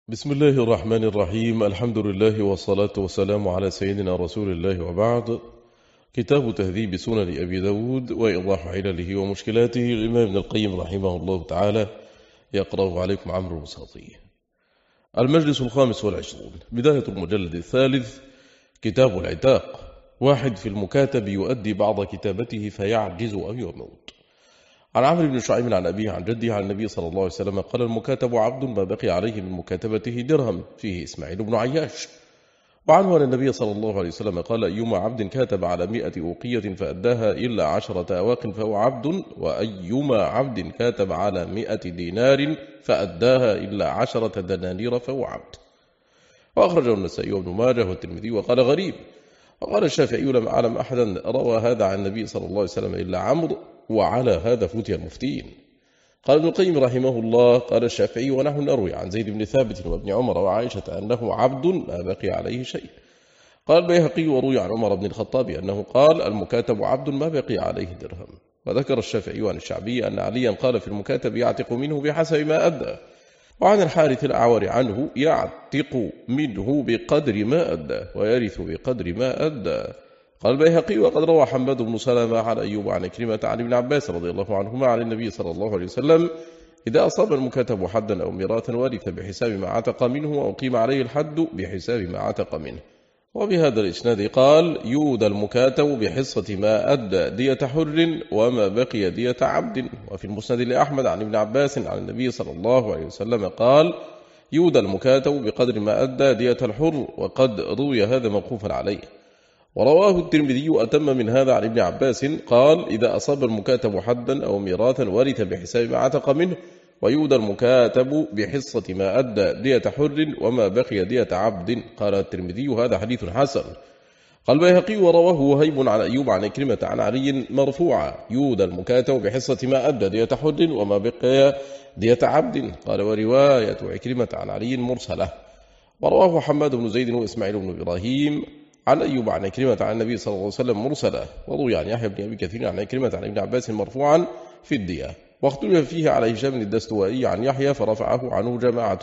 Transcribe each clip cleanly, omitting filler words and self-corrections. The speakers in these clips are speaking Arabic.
بسم الله الرحمن الرحيم. الحمد لله والصلاة والسلام على سيدنا رسول الله، وبعد. كتاب تهذيب سنن أبي داود وإيضاح علله ومشكلاته الإمام ابن القيم رحمه الله تعالى، يقرأ عليكم عمرو المساطي. المجلس 25، بداية المجلد 3، كتاب العتاق. واحد في المكاتب يؤدي بعض كتابته فيعجز أو يموت. عن عمرو بن شعيب عن أبيه عن جده عن النبي صلى الله عليه وسلم قال: المكاتب عبد ما بقي عليه من مكاتبته درهم. فيه إسماعيل بن عياش. وعنه أن النبي صلى الله عليه وسلم قال: أيما عبد كاتب على 100 أوقية فأداها إلا 10 أواق فهو عبد، وأيما عبد كاتب على 100 دينار فأداها إلا 10 دنانير فهو عبد. وأخرجه النسائي وابن ماجه والترمذي وقال غريب. وقال الشافعي: لم أعلم أحدا روى هذا عن النبي صلى الله عليه وسلم إلا عمرو، وعلى هذا فتي المفتين. قال ابن القيم رحمه الله: قال الشافعي: ونحن نروي عن زيد بن ثابت وابن عمر وعائشة أنه عبد ما بقي عليه شيء. قال البيهقي: وروي عن عمر بن الخطاب أنه قال: المكاتب عبد ما بقي عليه درهم. وذكر الشافعي عن الشعبي أن عليا قال في المكاتب: يعتق منه بحسب ما أدى. وعن الحارث الأعور عنه: يعتق منه بقدر ما أدى ويرث بقدر ما أدى. قال البيهقي: وقد روى حماد بن سلمة عن أيوب عن كلمة عن ابن عباس رضي الله عنهما عن النبي صلى الله عليه وسلم: إذا أصاب المكاتب حدا أو ميراثا ورث بحساب ما عتق منه، وأقيم عليه الحد بحساب ما عتق منه. وبهذا الإسناد قال: يودى المكاتب بحصة ما أدى دية حر وما بقي دية عبد. وفي المسند لأحمد عن ابن عباس عن النبي صلى الله عليه وسلم قال: يودى المكاتب بقدر ما أدى دية الحر. وقد روي هذا موقوفا عليه. ورواه الترمذي أتم من هذا عن ابن عباس قال: إذا أصاب المكاتب حدا أو ميراثا ورث بحساب ما عتق منه، ويودى المكاتب بحصة ما أدى دية حر وما بقي دية عبد. قال الترمذي: هذا حديث حسن. قال البيهقي: ورواه وهيب عن أيوب عن كلمة عن علي مرفوعا: يودى المكاتب بحصة ما أدى دية حر وما بقي دية عبد. قال: ورواية عكرمة عن علي مرسلة. ورواه حماد بن زيد وإسماعيل بن إبراهيم عن أيوب عن كلمة عن النبي صلى الله عليه وسلم مرسلة. وروي عن يحيى بن أبي كثير عن كلمة عن ابن عباس مرفوعا في الدية. واختلف فيه على هشام بن الدستوائي عن يحيى فرفعه عنه جماعة،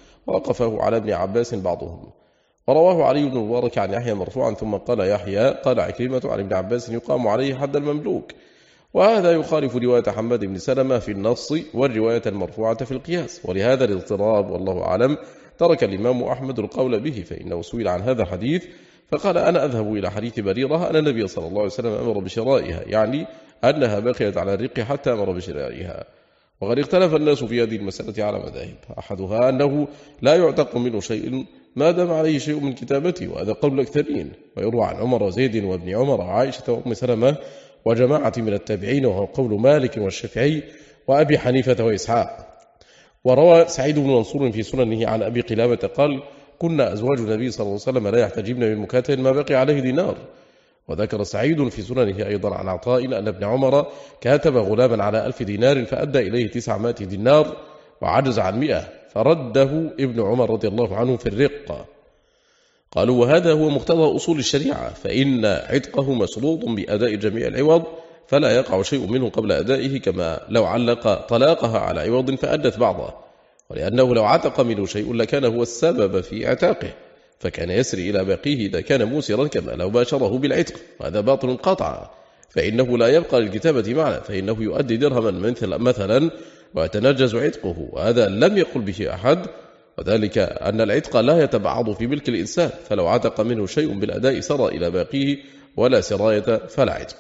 ووقفه على ابن عباس بعضهم. ورواه علي بن المبارك عن يحيى مرفوعا، ثم قال يحيى: قال عكرمة عن ابن عباس: يقام عليه حد المملوك. وهذا يخالف رواية حماد بن سلمة في النص والرواية المرفوعة في القياس. ولهذا الاضطراب والله أعلم ترك الإمام أحمد القول به، فإنه سئل عن هذا الحديث فقال: أنا أذهب إلى حديث بريرة أن النبي صلى الله عليه وسلم أمر بشرائها، يعني أنها بقيت على الرق حتى أمر بشرائها. وقد اختلف الناس في هذه المسألة على مذاهب، أحدها أنه لا يعتق منه شيء ما دام عليه شيء من كتابته، وهذا قول الأكثرين. ويروى عن عمر وزيد وابن عمر وعائشة وأم سلمة وجماعة من التابعين، وهو قول مالك والشافعي وأبي حنيفة وإسحاق. وروى سعيد بن منصور في سننه عن أبي قلابة قال: كنا أزواج النبي صلى الله عليه وسلم لا يحتجبن من مكاتب ما بقي عليه دينار. وذكر سعيد في سننه أيضا عن عطاء أن ابن عمر كاتب غلاما على 1000 دينار فأدى إليه 900 دينار وعجز عن 100، فرده ابن عمر رضي الله عنه في الرق. قالوا: وهذا هو مقتضى أصول الشريعة، فإن عتقه مشروط بأداء جميع العوض، فلا يقع شيء منه قبل أدائه، كما لو علق طلاقها على عوض فأدت بعضه. ولأنه لو عتق منه شيء لكان هو السبب في اعتاقه، فكان يسري إلى باقيه إذا كان موسرا، كما لو باشره بالعتق، وهذا باطل قطعا، فإنه لا يبقى للكتابة معنى، فإنه يؤدي درهما مثلا ويتنجز عتقه، وهذا لم يقل به أحد، وذلك أن العتق لا يتبعض في ملك الإنسان، فلو عتق منه شيء بالأداء سرى إلى باقيه، ولا سراية فلا عتق.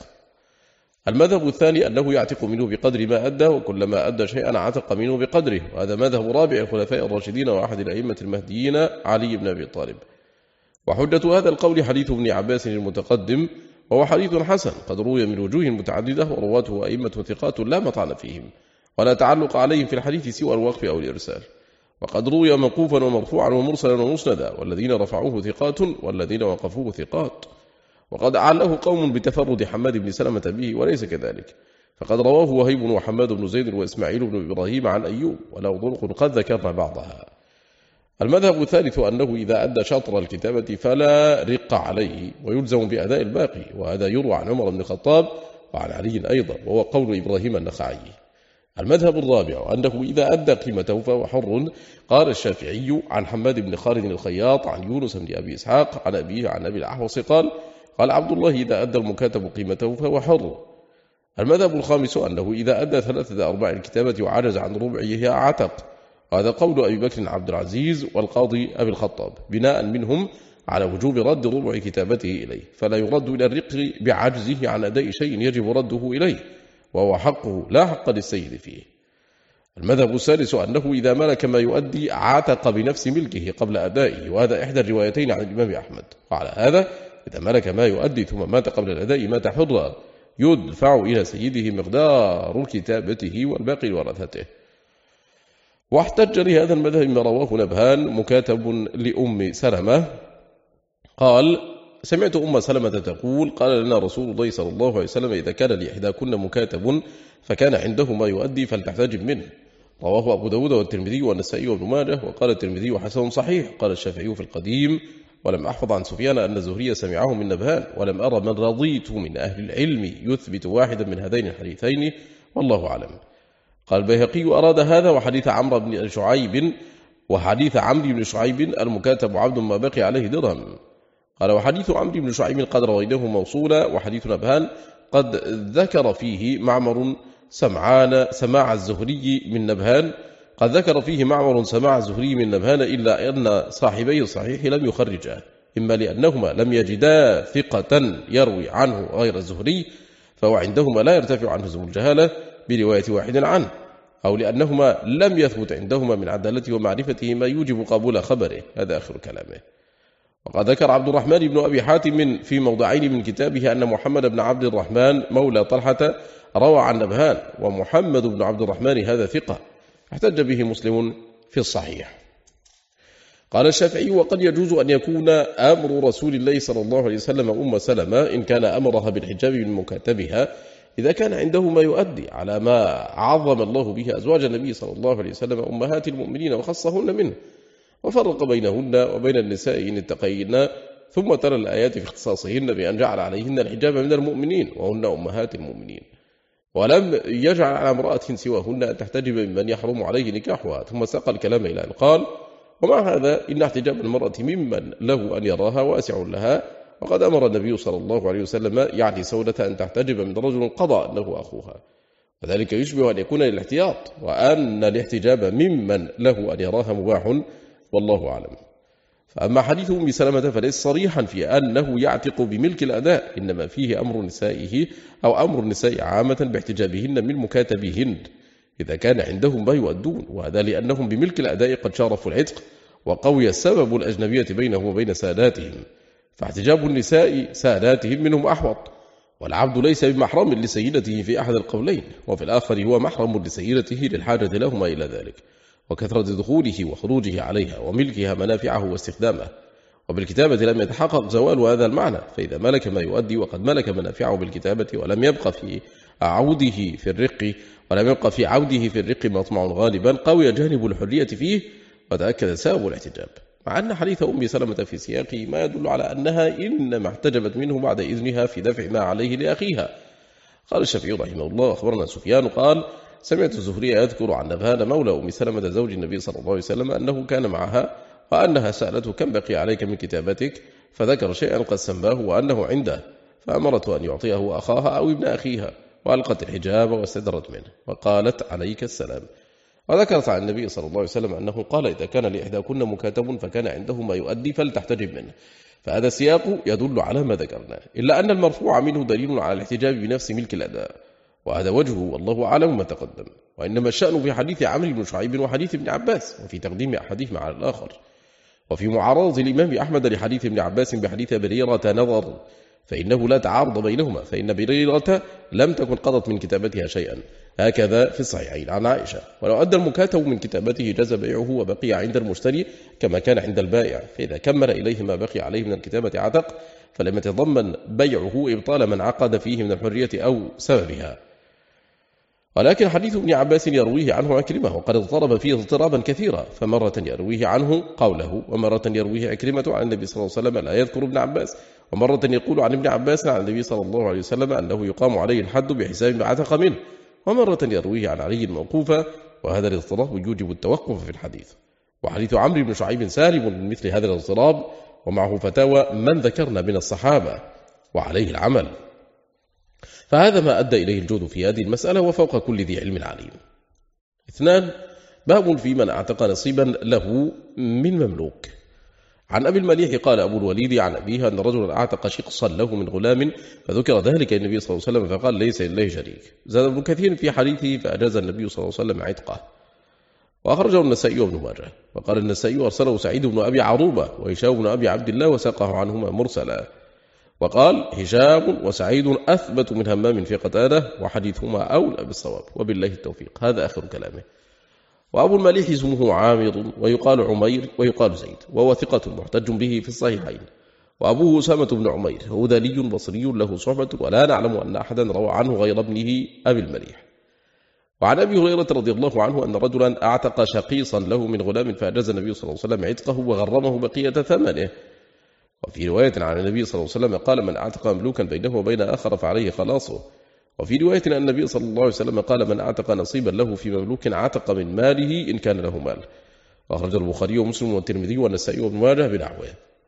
المذهب الثاني أنه يعتق منه بقدر ما أدى، وكلما أدى شيئا عتق منه بقدره، وهذا مذهب رابع الخلفاء الراشدين وأحد الأئمة المهديين علي بن أبي طالب. وحجة هذا القول حديث ابن عباس المتقدم، وهو حديث حسن قد روي من وجوه متعددة، ورواته أئمة ثقات لا مطعن فيهم، ولا تعلق عليهم في الحديث سوى الوقف أو الإرسال. وقد روي موقوفا ومرفوعا ومرسلا ومسندا، والذين رفعوه ثقات والذين وقفوه ثقات. وقد أعله قوم بتفرد حماد بن سلمة به، وليس كذلك، فقد رواه وهيب وحماد بن زيد وإسماعيل بن إبراهيم عن أيوب، وله طرق قد ذكرنا بعضها. المذهب الثالث أنه إذا أدى شطر الكتابة فلا رق عليه، ويلزم بأداء الباقي، وهذا يروى عن عمر بن الخطاب وعن علي أيضا، وهو قول إبراهيم النخعي. المذهب الرابع أنه إذا أدى قيمته فهو حر. قال الشافعي عن حماد بن خالد الخياط عن يونس بن أبي إسحاق عن أبيه عن أبي الأحوص قال عبد الله إذا أدى المكاتب قيمته فهو حر. المذهب الخامس أنه إذا أدى 3/4 الكتابة وعجز عن ربعه عتق. هذا قول أبي بكر عبد العزيز والقاضي أبي الخطاب بناء منهم على وجوب رد ربع كتابته إليه، فلا يرد إلى الرق بعجزه عن أداء شيء يجب رده إليه، وهو حقه لا حق للسيد فيه. المذهب السادس أنه إذا ملك ما يؤدي عاتق بنفس ملكه قبل أدائه، وهذا إحدى الروايتين عن الإمام أحمد. وعلى هذا إذا ملك ما يؤدي ثم مات قبل الأداء مات حرا يدفع إلى سيده مقدار كتابته والباقي لورثته. واحتج لهذا المذهب ما رواه نبهان مكاتب لأم سلمة قال سمعت أم سلمة تقول قال لنا رسول الله صلى الله عليه وسلم إذا كان لإحداكن مكاتب فكان عنده ما يؤدي فلتحتجب منه. رواه أبو داود والترمذي والنسائي وابن ماجه. وقال الترمذي حسن صحيح. قال الشافعي في القديم ولم أحفظ عن سفيان أن الزهري سمعه من نبهان، ولم أرى من رضيت من أهل العلم يثبت واحدا من هذين الحديثين، والله أعلم. قال البيهقي أراد هذا وحديث عمرو بن شعيب المكاتب عبد ما بقي عليه درهم. قال وحديث عمرو بن شعيب قد رويناه موصولا، وحديث نبهان قد ذكر فيه معمر سماع الزهري من نبهان إلا أن صاحبي الصحيح لم يخرجاه، إما لأنهما لم يجدا ثقة يروي عنه غير الزهري فهو عندهما لا يرتفع عنه اسم الجهالة برواية واحد عنه، أو لأنهما لم يثبت عندهما من عدالته ومعرفته ما يوجب قبول خبره. هذا آخر كلامه. وقد ذكر عبد الرحمن بن أبي حاتم في موضعين من كتابه أن محمد بن عبد الرحمن مولى طلحة روى عن نبهان، ومحمد بن عبد الرحمن هذا ثقة احتج به مسلم في الصحيح. قال الشافعي وقد يجوز أن يكون أمر رسول الله صلى الله عليه وسلم أم سلمة إن كان أمرها بالحجاب من مكاتبها إذا كان عنده ما يؤدي على ما عظم الله به أزواج النبي صلى الله عليه وسلم أمهات المؤمنين وخصهن منه، وفرق بينهن وبين النساء إن اتقينا، ثم ترى الآيات في اختصاصهن بأن جعل عليهن الحجاب من المؤمنين وهن أمهات المؤمنين، ولم يجعل على امرأة سواهن أن تحتجب ممن يحرم عليه نكاحها، ثم ساق الكلام إلى أن قال ومع هذا إن احتجاب المرأة ممن له أن يراها واسع لها، وقد أمر النبي صلى الله عليه وسلم يعني سودة أن تحتجب من رجل قضى أنه أخوها، وذلك يشبه أن يكون للاحتياط، وأن الاحتجاب ممن له أن يراها مباح، والله أعلم. فأما حديث أم سلمة فليس صريحا في أنه يعتق بملك الأداء، إنما فيه أمر نسائه أو أمر النساء عامة باحتجابهن من مكاتبهن إذا كان عندهم ما يؤدون، وهذا لأنهم بملك الأداء قد شارفوا العتق، وقوي السبب الأجنبية بينهم وبين ساداتهم، فاحتجاب النساء ساداتهم منهم أحوط، والعبد ليس بمحرم لسيدته في أحد القولين، وفي الآخر هو محرم لسيدته للحاجة لهما إلى ذلك، وكثرة دخوله وخروجه عليها وملكها منافعه واستخدامه. وبالكتابة لم يتحقق زوال هذا المعنى، فإذا ملك ما يؤدي وقد ملك منافعه بالكتابة ولم يبقى في عوده في الرق مطمع غالبا قوي جانب الحرية فيه وتأكد سبب الاحتجاب، مع أن حديث أم سلمة في سياقه ما يدل على أنها إنما احتجبت منه بعد إذنها في دفع ما عليه لأخيها. قال الشافعي رحمه الله أخبرنا سفيان قال سمعت الزهري يذكر عن نبهان مولى أم سلمة زوج النبي صلى الله عليه وسلم أنه كان معها وأنها سألته كم بقي عليك من كتابتك، فذكر شيئا قد سماه وأنه عنده، فأمرته أن يعطيه أخاها أو ابن أخيها، وألقت الحجاب واستدرت منه وقالت عليك السلام. وذكرت عن النبي صلى الله عليه وسلم أنه قال إذا كان لإحداكن مكاتب فكان عنده ما يؤدي فلتحتجب منه، فهذا السياق يدل على ما ذكرنا، إلا أن المرفوع منه دليل على الاحتجاب بنفس ملك الأداء، وهذا وجهه والله أعلم ما تقدم. وإنما الشأن في حديث عمرو بن شعيب وحديث ابن عباس، وفي تقديم أحاديث على الآخر، وفي معارضة الإمام أحمد لحديث ابن عباس بحديث بريرة نظر، فإنه لا تعارض بينهما، فإن بريرة لم تكن قضت من كتابتها شيئا، هكذا في الصحيحين عن عائشة، ولو أدى المكاتب من كتابته جاز بيعه وبقي عند المشتري كما كان عند البائع، فإذا كمل إليه ما بقي عليه من الكتابة عتق، فلم يتضمن بيعه إبطال من عقد فيه من الحرية أو سببها. ولكن حديث ابن عباس يرويه عنه عكرمة، وقد اضطرب فيه اضطرابا كثيرا، فمرة يرويه عنه قوله، ومرة يرويه عكرمة عن النبي صلى الله عليه وسلم لا يذكر ابن عباس، ومرة يقول عن ابن عباس عن النبي صلى الله عليه وسلم أنه يقام عليه الحد بحساب ما عتق منه، ومرة يرويه عن علي موقوفا، وهذا الاضطراب يوجب التوقف في الحديث. وحديث عمرو بن شعيب سالم من مثل هذا الاضطراب، ومعه فتاوى من ذكرنا من الصحابة وعليه العمل، فهذا ما أدى إليه الجود في هذه المسألة، وفوق كل ذي علم عليم. 2. باب في من اعتق نصيبا له من مملوك. عن أبي المليح قال أبو الوليد عن أبيه أن رجلا اعتق شقصا له من غلام، فذكر ذلك النبي صلى الله عليه وسلم فقال ليس لله شريك. زاد ابن كثير في حديثه فأجاز النبي صلى الله عليه وسلم عتقه، وأخرجه النسائي وابن ماجه. وقال النسائي أرسله سعيد بن أبي عروبة وهشام بن أبي عبد الله وساقه عنهما مرسلا. وقال هشام وسعيد أثبت من همام في قتادة، وحديثهما أولى بالصواب، وبالله التوفيق. هذا آخر كلامه. وأبو المليح اسمه عامر ويقال عمير ويقال زيد، وهو ثقة محتج به في الصحيحين. وأبوه أسامة بن عمير هذلي بصري له صحبة، ولا نعلم أن أحدا روى عنه غير ابنه أبي المليح. وعن أبي هريرة رضي الله عنه أن رجلا أعتق شقيصا له من غلام، فأجاز النبي صلى الله عليه وسلم عتقه وغرمه بقية ثمنه. وفي رواية عن النبي صلى الله عليه وسلم قال من أعتق مملوكا بينه وبين آخر فعليه خلاصه. وفي رواية أن النبي صلى الله عليه وسلم قال من أعتق نصيبا له في مملوك عتق من ماله إن كان له مال. وأخرج البخاري ومسلم والترمذي والنسائي وابن ماجه بنحوه.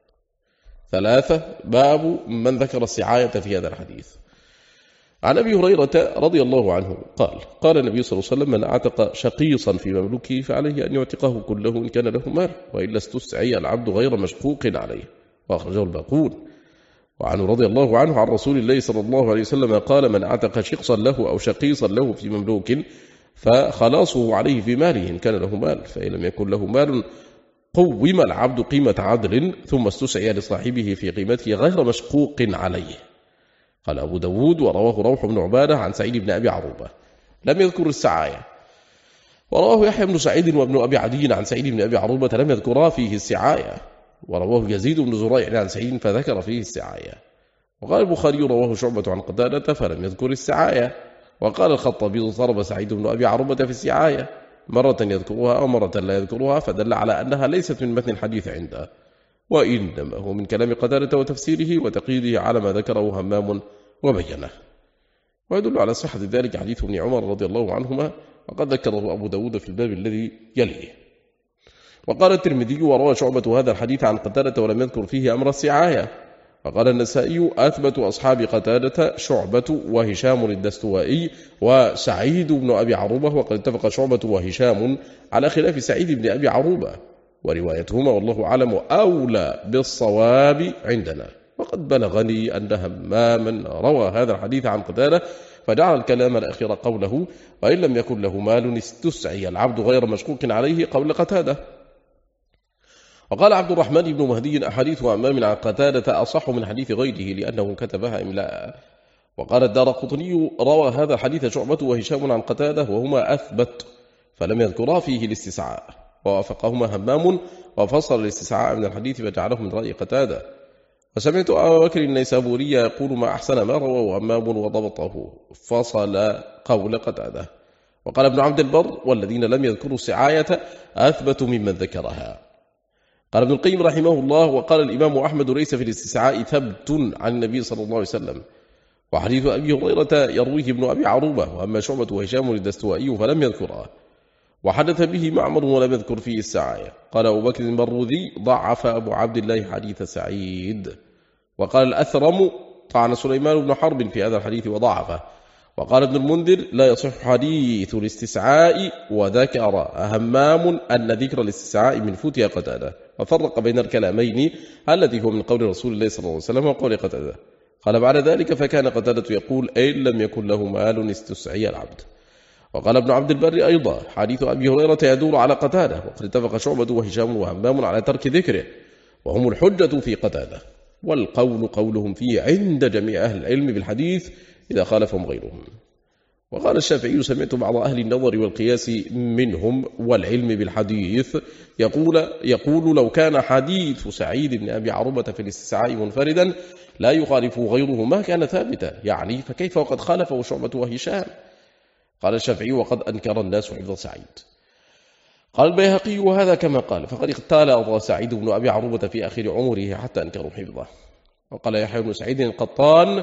3. باب من ذكر السعاية في هذا الحديث. عن أبي هريرة رضي الله عنه قال النبي صلى الله عليه وسلم من أعتق شقيصا في مملوكه فعليه أن يعتقه كله إن كان له مال، وإلا استسعي العبد غير مشقوق عليه. وأخرجه الباقون. وعنه رضي الله عنه عن رسول الله صلى الله عليه وسلم قال من أعتق شقصا له أو شقيصا له في مملوك فخلاصه عليه في ماله إن كان له مال، فإن لم يكن له مال قوم العبد قيمة عدل ثم استسعي لصاحبه في قيمته غير مشقوق عليه. قال أبو داود ورواه روح بن عبادة عن سعيد بن أبي عروبة لم يذكر السعاية. ورواه يحيى بن سعيد وابن أبي عدي عن سعيد بن أبي عروبة لم يذكرا فيه السعاية. ورواه يزيد بن زريع عن سعيد فذكر فيه السعاية. وقال البخاري رواه شعبة عن قتادة فلم يذكر السعاية. وقال الخطابي ضرب سعيد بن أبي عروبة في السعاية، مرة يذكرها ومرة لا يذكرها، فدل على أنها ليست من متن الحديث عنده، وإنما هو من كلام قتادة وتفسيره وتقييده على ما ذكره همام وبينه. ويدل على صحة ذلك حديث ابن عمر رضي الله عنهما، وقد ذكره أبو داود في الباب الذي يليه. وقال الترمذي وروى شعبة هذا الحديث عن قتادة ولم يذكر فيه أمر السعاية. وقال النسائي أثبت أصحاب قتادة شعبة وهشام الدستوائي وسعيد بن أبي عروبة، وقد اتفق شعبة وهشام على خلاف سعيد بن أبي عروبة، وروايتهما والله أعلم أولى بالصواب عندنا. وقد بلغني أن هماما روى هذا الحديث عن قتادة فجعل الكلام الأخير قوله وإن لم يكن له مال استسعي العبد غير مشقوق عليه قول قتادة. وقال عبد الرحمن بن مهدي أحاديث همام عن قتادة أصح من حديث غيره لأنه كتبها إملاء. وقال الدارقطني روى هذا الحديث شعبة وهشام عن قتادة وهما أثبت، فلم يذكرا فيه الاستسعاء، ووافقهما همام وفصل الاستسعاء من الحديث فجعله من رأي قتادة. وسمعت أبا بكر النيسابوري يقول ما أحسن ما روى همام وضبطه، فصل قول قتادة. وقال ابن عبد البر والذين لم يذكروا السعاية أثبت ممن ذكرها. قال ابن القيم رحمه الله وقال الإمام أحمد ليس في الاستسعاء ثبت عن النبي صلى الله عليه وسلم. وحديث أبي هريرة يرويه ابن أبي عروبة، وأما شعبة وهشام الدستوائي فلم يذكرها. وحدث به معمر ولم يذكر فيه السعاية. قال أبو بكر المروذي ضعف أبو عبد الله حديث سعيد. وقال الأثرم طعن سليمان بن حرب في هذا الحديث وضعفه. وقال ابن المنذر لا يصح حديث الاستسعاء، وذكر همام أن ذكر الاستسعاء من فتيا قتادة، وفرق بين الكلامين الذي هو من قول رسول الله صلى الله عليه وسلم وقول قتادة. قال بعد ذلك فكان قتادة يقول إن لم يكن له مال استسعي العبد. وقال ابن عبد البر أيضا حديث أبي هريرة يدور على قتادة، وقد اتفق شعبة وهشام وهمام على ترك ذكره، وهم الحجة في قتادة، والقول قولهم فيه عند جميع أهل العلم بالحديث إذا خالفهم غيرهم. وقال الشافعي سمعت بعض أهل النظر والقياس منهم والعلم بالحديث يقول لو كان حديث سعيد بن أبي عروبة في الاستسعاء منفردا لا يخالف غيره ما كان ثابتا، يعني فكيف وقد خالفه شعبة وهشام. قال الشافعي وقد أنكر الناس حفظ سعيد. قال البيهقي وهذا كما قال، فقد اختال سعيد بن أبي عروبة في آخر عمره حتى أنكروا حفظه. وقال يحيى بن سعيد القطان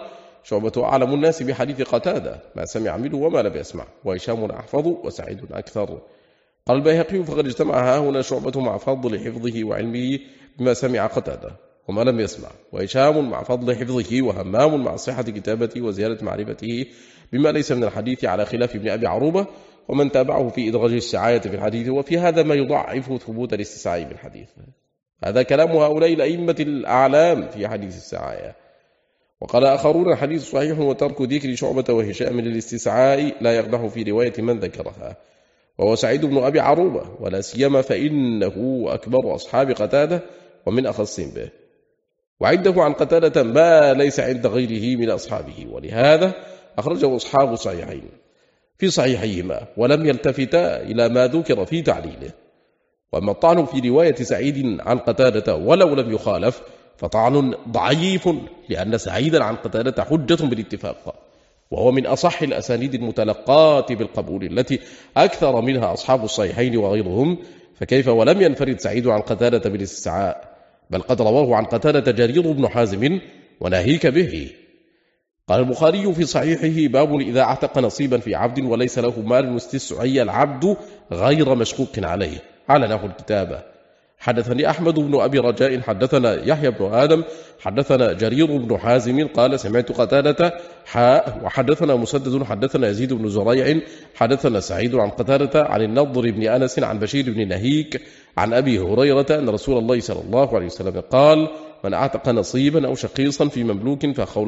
شعبة أعلم الناس بحديث قتادة، ما سمع منه وما لم يسمع، وهشام أحفظ وسعيد أكثر. قال البيهقي فقد اجتمع هنا شعبة مع فضل حفظه وعلمه بما سمع قتادة وما لم يسمع، وهشام مع فضل حفظه، وهمام مع صحة كتابته وزيادة معرفته بما ليس من الحديث، على خلاف ابن أبي عروبة ومن تابعه في إدراج السعاية في الحديث. وفي هذا ما يضعف ثبوت الاستسعاء بالحديث. هذا كلام هؤلاء الأئمة الأعلام في حديث السعاية. وقال آخرون الحديث صحيح، وترك ذكر شعبة وهشام للاستسعاء لا يقدح في رواية من ذكرها، وهو سعيد بن أبي عروبة، ولا سيما فإنه أكبر أصحاب قتادة ومن أخصهم به، وعنده عن قتادة ما ليس عند غيره من أصحابه، ولهذا أخرجه أصحاب الصحيحين في صحيحيهما ولم يلتفتا إلى ما ذكر في تعليله. وأما الطعن في رواية سعيد عن قتادة ولو لم يخالف فطعن ضعيف، لأن سعيدا عن قتادة حجة بالاتفاق، وهو من أصح الأسانيد المتلقاة بالقبول التي أكثر منها أصحاب الصحيحين وغيرهم، فكيف ولم ينفرد سعيد عن قتادة بالاستسعاء، بل قد رواه عن قتادة جرير بن حازم وناهيك به. قال البخاري في صحيحه: باب إذا اعتق نصيبا في عبد وليس له مال استسعي العبد غير مشكوك عليه، على نحو الكتابة. حدثني أحمد بن أبي رجاء حدثنا يحيى بن آدم حدثنا جرير بن حازم قال سمعت قتادة وحدثنا مسدد حدثنا يزيد بن زريع حدثنا سعيد عن قتادة عن النضر بن أنس عن بشير بن نهيك عن أبي هريرة أن رسول الله صلى الله عليه وسلم قال: من اعتق نصيبا أو شقيصا في مملوك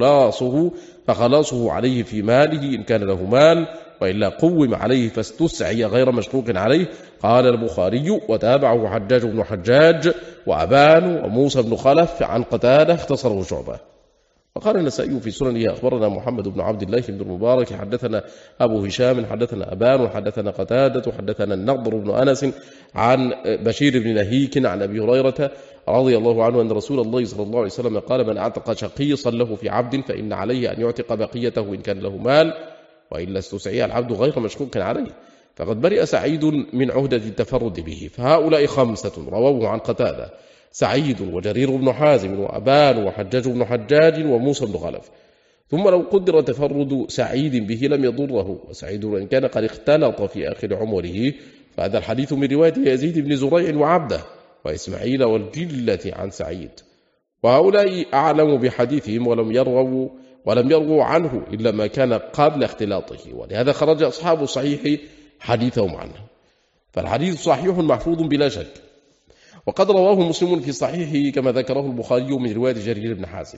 فخلاصه عليه في ماله إن كان له مال، وإلا قوم عليه فاستسعي غير مشكوك عليه. قال البخاري: وتابعه حجاج بن حجاج وأبان وموسى بن خلف عن قتادة، اختصره شعبة. وقال النسائي في سننه: أخبرنا محمد بن عبد الله بن المبارك حدثنا أبو هشام حدثنا أبان وحدثنا قتادة حدثنا النضر بن أنس عن بشير بن نهيك عن أبي هريرة رضي الله عنه أن رسول الله صلى الله عليه وسلم قال: من اعتق شقيصا له في عبد فإن عليه أن يعتق بقيته إن كان له مال، وإلا استسعي العبد غير مشكوك عليه. فقد برئ سعيد من عهدة التفرد به. فهؤلاء خمسة رووه عن قتادة: سعيد وجرير بن حازم وأبان وحجاج بن حجاج وموسى بن خلف. ثم لو قدر تفرد سعيد به لم يضره، وسعيد وإن كان قد اختلط في آخر عمره، فهذا الحديث من رواية يزيد بن زريع وعبده وإسماعيل والجلة عن سعيد. وهؤلاء أعلم بحديثهم ولم يروا عنه إلا ما كان قبل اختلاطه، ولهذا خرج أصحاب الصحيح حديثهم عنه. فالحديث صحيح محفوظ بلا شك، وقد رواه مسلم في صحيحه كما ذكره البخاري من رواية جرير بن حازم.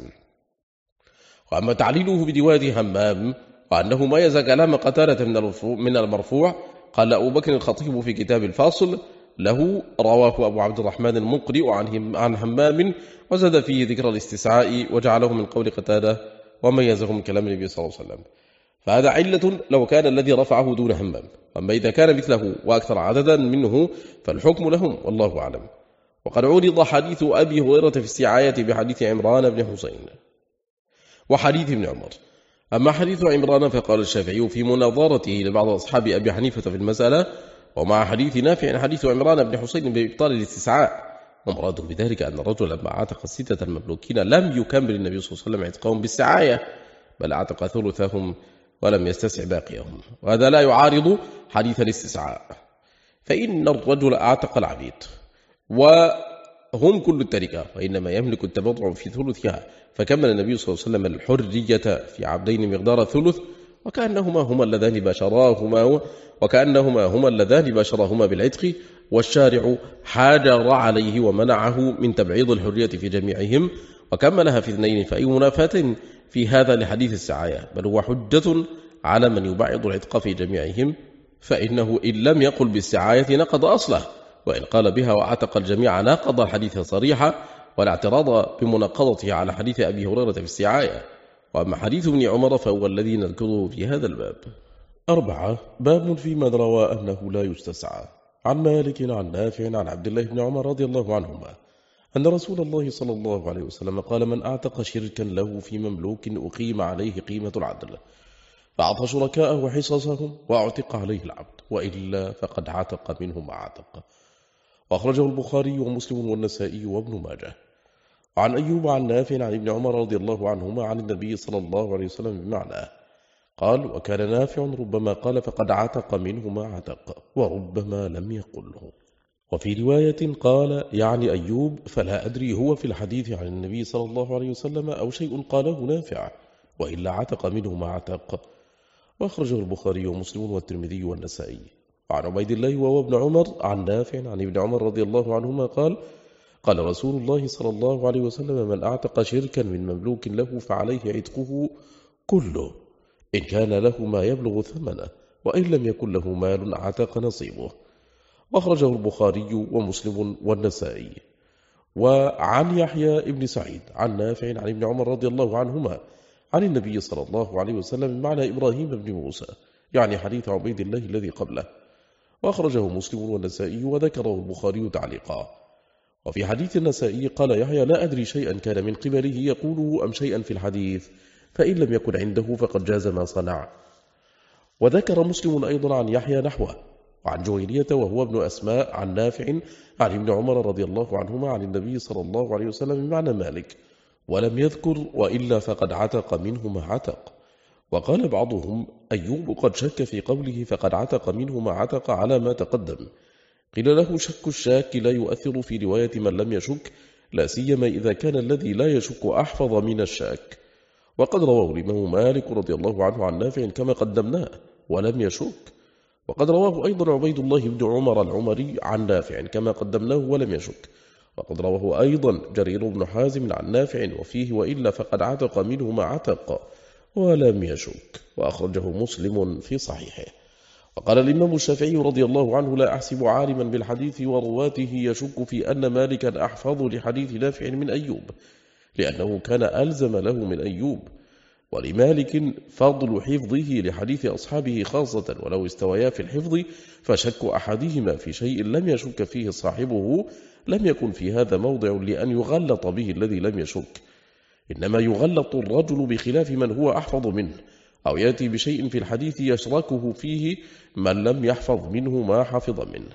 وأما تعليله برواية همام وأنه ميز كلام قتادة من المرفوع، قال أبو بكر الخطيب في كتاب الفاصل له: رواه أبو عبد الرحمن المقرئ عن همام، وزاد فيه ذكر الاستسعاء وجعله من قول قتادة وميزه من كلام النبي صلى الله عليه وسلم. فهذا علة لو كان الذي رفعه دون همام، أما إذا كان مثله وأكثر عددا منه فالحكم لهم، والله أعلم. وقد عرض حديث أبي هريرة في السعاية بحديث عمران بن حسين وحديث ابن عمر. أما حديث عمران فقال الشافعي في مناظرته لبعض أصحاب أبي حنيفة في المسألة: ومع حديث نافع حديث عمران بن حسين بإبطال الاستسعاء. ومراد بذلك أن الرجل لما اعتق 6 المملوكين لم يكمل النبي صلى الله عليه وسلم اعتقاهم بالسعاية، بل اعتق ثلثهم ولم يستسع باقيهم، وهذا لا يعارض حديث الاستسعاء، فإن الرجل اعتق العبيد وهم كل التركة، وإنما يملك التبضع في ثلثها، فكمل النبي صلى الله عليه وسلم الحرية في عبدين مقدار ثلث، وكأنهما هما اللذان باشراهما بالعتق، والشارع حاجر عليه ومنعه من تبعيض الحرية في جميعهم، وكملها في 2، فأي منافاة في هذا لحديث السعاية، بل هو حجة على من يبعض العتق في جميعهم، فإنه إن لم يقل بالسعاية نقض أصله، وإن قال بها وعتق الجميع نقض الحديث صريحا، ولا اعتراض بمناقضته على حديث أبي هريرة في السعاية. وأما حديث ابن عمر فهو الذي نذكره في هذا الباب. 4. باب في من روى أنه لا يستسعى. عن مالك عن نافع عن عبد الله بن عمر رضي الله عنهما أن رسول الله صلى الله عليه وسلم قال: من اعتق شركا له في مملوك أقيم عليه قيمة العدل، فأعطى شركاءه حصصهم وأعتق عليه العبد، وإلا فقد عتق منه ما عتق. وأخرجه البخاري ومسلم والنسائي وابن ماجه. عن أيوب عن نافع عن ابن عمر رضي الله عنهما عن النبي صلى الله عليه وسلم بمعناه قال: وكان نافع ربما قال فقد عتق منه ما عتق، وربما لم يقله. وفي رواية قال يعني أيوب: فلا أدري هو في الحديث عن النبي صلى الله عليه وسلم أو شيء قاله نافع، وإلا عتق منه ما عتق. وأخرجه البخاري ومسلم والترمذي والنسائي. وعن عبيد الله وهو ابن عمر عن نافع عن ابن عمر رضي الله عنهما قال: قال رسول الله صلى الله عليه وسلم: من أعتق شركا من مملوك له فعليه عتقه كله، إن كان له ما يبلغ ثمنه، وإن لم يكن له مال عتق نصيبه. وأخرجه البخاري ومسلم والنسائي. وعن يحيى بن سعيد عن نافع عن ابن عمر رضي الله عنهما عن النبي صلى الله عليه وسلم معنى إبراهيم بن موسى، يعني حديث عبيد الله الذي قبله. وأخرجه مسلم والنسائي وذكره البخاري تعليقا. وفي حديث النسائي قال يحيى: لا أدري شيئا كان من قبله يقوله أم شيئا في الحديث، فإن لم يكن عنده فقد جاز ما صنع. وذكر مسلم أيضا عن يحيى نحوه. وعن جويرية وهو ابن أسماء عن نافع عن ابن عمر رضي الله عنهما عن النبي صلى الله عليه وسلم بمعنى مالك، ولم يذكر وإلا فقد عتق منه ما عتق. وقال بعضهم: أيوب قد شك في قوله فقد عتق منه ما عتق على ما تقدم. قيل له: شك الشاك لا يؤثر في رواية من لم يشك، لا سيما إذا كان الذي لا يشك أحفظ من الشاك. وقد رواه الإمام مالك رضي الله عنه عن نافع كما قدمناه ولم يشك. وقد رواه أيضا عبيد الله بن عمر العمري عن نافع كما قدمناه ولم يشك. وقد رواه أيضا جرير بن حازم عن نافع وفيه: وإلا فقد عتق منه ما عتق ولم يشك. وأخرجه مسلم في صحيحه. وقال الإمام الشافعي رضي الله عنه: لا أحسب عالما بالحديث ورواته يشك في أن مالكا أحفظ لحديث نافع من أيوب، لأنه كان ألزم له من أيوب. ولمالك فضل حفظه لحديث أصحابه خاصة، ولو استويا في الحفظ فشك أحدهما في شيء لم يشك فيه صاحبه لم يكن في هذا موضع لأن يغلط به الذي لم يشك، إنما يغلط الرجل بخلاف من هو أحفظ منه، أو يأتي بشيء في الحديث يشركه فيه من لم يحفظ منه ما حفظ منه.